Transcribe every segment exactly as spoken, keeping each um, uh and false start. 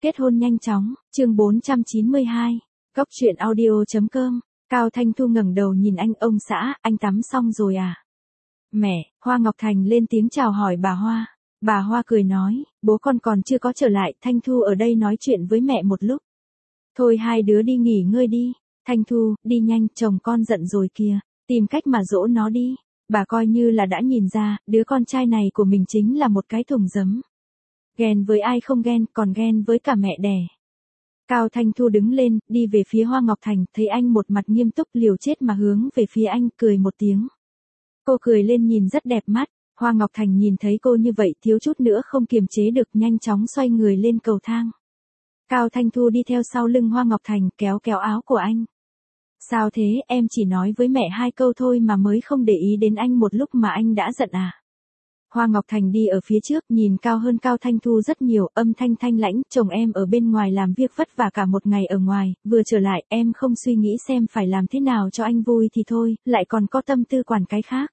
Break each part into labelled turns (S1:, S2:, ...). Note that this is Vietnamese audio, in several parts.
S1: Kết hôn nhanh chóng, chương bốn trăm chín mươi hai, Góc truyện audio chấm com. Cao Thanh Thu ngẩng đầu nhìn anh, ông xã, anh tắm xong rồi à? Mẹ, Hoa Ngọc Thành lên tiếng chào hỏi bà Hoa. Bà Hoa cười nói, bố con còn chưa có trở lại, Thanh Thu ở đây nói chuyện với mẹ một lúc. Thôi hai đứa đi nghỉ ngơi đi. Thanh Thu, đi nhanh, chồng con giận rồi kìa, tìm cách mà dỗ nó đi. Bà coi như là đã nhìn ra, đứa con trai này của mình chính là một cái thùng giấm. Ghen với ai không ghen, còn ghen với cả mẹ đẻ. Cao Thanh Thu đứng lên, đi về phía Hoa Ngọc Thành, thấy anh một mặt nghiêm túc liều chết mà hướng về phía anh, cười một tiếng. Cô cười lên nhìn rất đẹp mắt, Hoa Ngọc Thành nhìn thấy cô như vậy thiếu chút nữa không kiềm chế được, nhanh chóng xoay người lên cầu thang. Cao Thanh Thu đi theo sau lưng Hoa Ngọc Thành, kéo kéo áo của anh. Sao thế, em chỉ nói với mẹ hai câu thôi mà mới không để ý đến anh một lúc mà anh đã giận à? Hoa Ngọc Thành đi ở phía trước, nhìn cao hơn Cao Thanh Thu rất nhiều, âm thanh thanh lãnh, chồng em ở bên ngoài làm việc vất vả cả một ngày ở ngoài, vừa trở lại, em không suy nghĩ xem phải làm thế nào cho anh vui thì thôi, lại còn có tâm tư quản cái khác.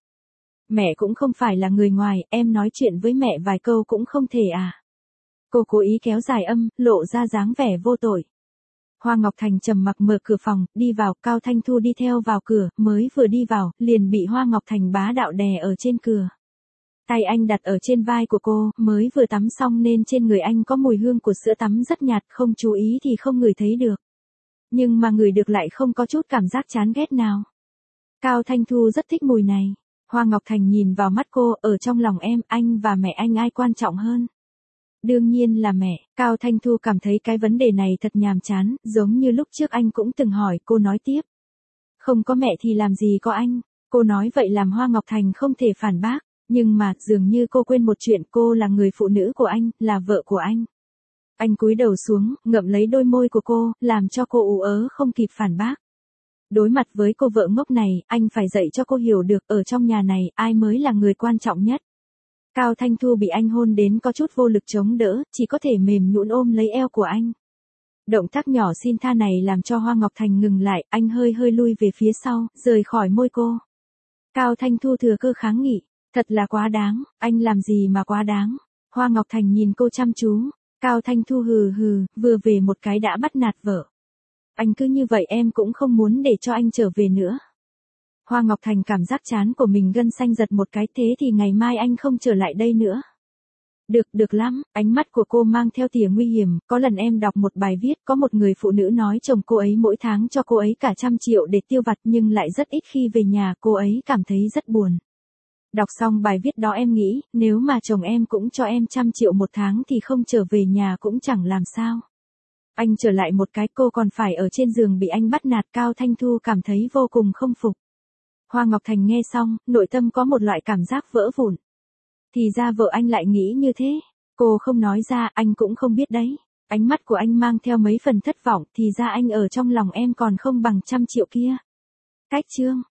S1: Mẹ cũng không phải là người ngoài, em nói chuyện với mẹ vài câu cũng không thể à? Cô cố ý kéo dài âm, lộ ra dáng vẻ vô tội. Hoa Ngọc Thành trầm mặc mở cửa phòng, đi vào, Cao Thanh Thu đi theo vào cửa, mới vừa đi vào, liền bị Hoa Ngọc Thành bá đạo đè ở trên cửa. Tay anh đặt ở trên vai của cô, mới vừa tắm xong nên trên người anh có mùi hương của sữa tắm rất nhạt, không chú ý thì không ngửi thấy được. Nhưng mà ngửi được lại không có chút cảm giác chán ghét nào. Cao Thanh Thu rất thích mùi này. Hoa Ngọc Thành nhìn vào mắt cô, ở trong lòng em, anh và mẹ anh ai quan trọng hơn? Đương nhiên là mẹ. Cao Thanh Thu cảm thấy cái vấn đề này thật nhàm chán, giống như lúc trước anh cũng từng hỏi, cô nói tiếp. Không có mẹ thì làm gì có anh? Cô nói vậy làm Hoa Ngọc Thành không thể phản bác. Nhưng mà, dường như cô quên một chuyện, cô là người phụ nữ của anh, là vợ của anh. Anh cúi đầu xuống, ngậm lấy đôi môi của cô, làm cho cô ú ớ không kịp phản bác. Đối mặt với cô vợ ngốc này, anh phải dạy cho cô hiểu được, ở trong nhà này, ai mới là người quan trọng nhất. Cao Thanh Thu bị anh hôn đến có chút vô lực chống đỡ, chỉ có thể mềm nhũn ôm lấy eo của anh. Động tác nhỏ xin tha này làm cho Hoa Ngọc Thành ngừng lại, anh hơi hơi lui về phía sau, rời khỏi môi cô. Cao Thanh Thu thừa cơ kháng nghị. Thật là quá đáng, anh làm gì mà quá đáng. Hoa Ngọc Thành nhìn cô chăm chú. Cao Thanh Thu hừ hừ, vừa về một cái đã bắt nạt vợ. Anh cứ như vậy em cũng không muốn để cho anh trở về nữa. Hoa Ngọc Thành cảm giác chán của mình gân xanh giật một cái, thế thì ngày mai anh không trở lại đây nữa. Được, được lắm, ánh mắt của cô mang theo tia nguy hiểm, có lần em đọc một bài viết, có một người phụ nữ nói chồng cô ấy mỗi tháng cho cô ấy cả trăm triệu để tiêu vặt nhưng lại rất ít khi về nhà, cô ấy cảm thấy rất buồn. Đọc xong bài viết đó em nghĩ, nếu mà chồng em cũng cho em trăm triệu một tháng thì không trở về nhà cũng chẳng làm sao. Anh trở lại một cái, cô còn phải ở trên giường bị anh bắt nạt. Cao Thanh Thu cảm thấy vô cùng không phục. Hoa Ngọc Thành nghe xong, nội tâm có một loại cảm giác vỡ vụn. Thì ra vợ anh lại nghĩ như thế. Cô không nói ra, anh cũng không biết đấy. Ánh mắt của anh mang theo mấy phần thất vọng, thì ra anh ở trong lòng em còn không bằng trăm triệu kia. Cách chương.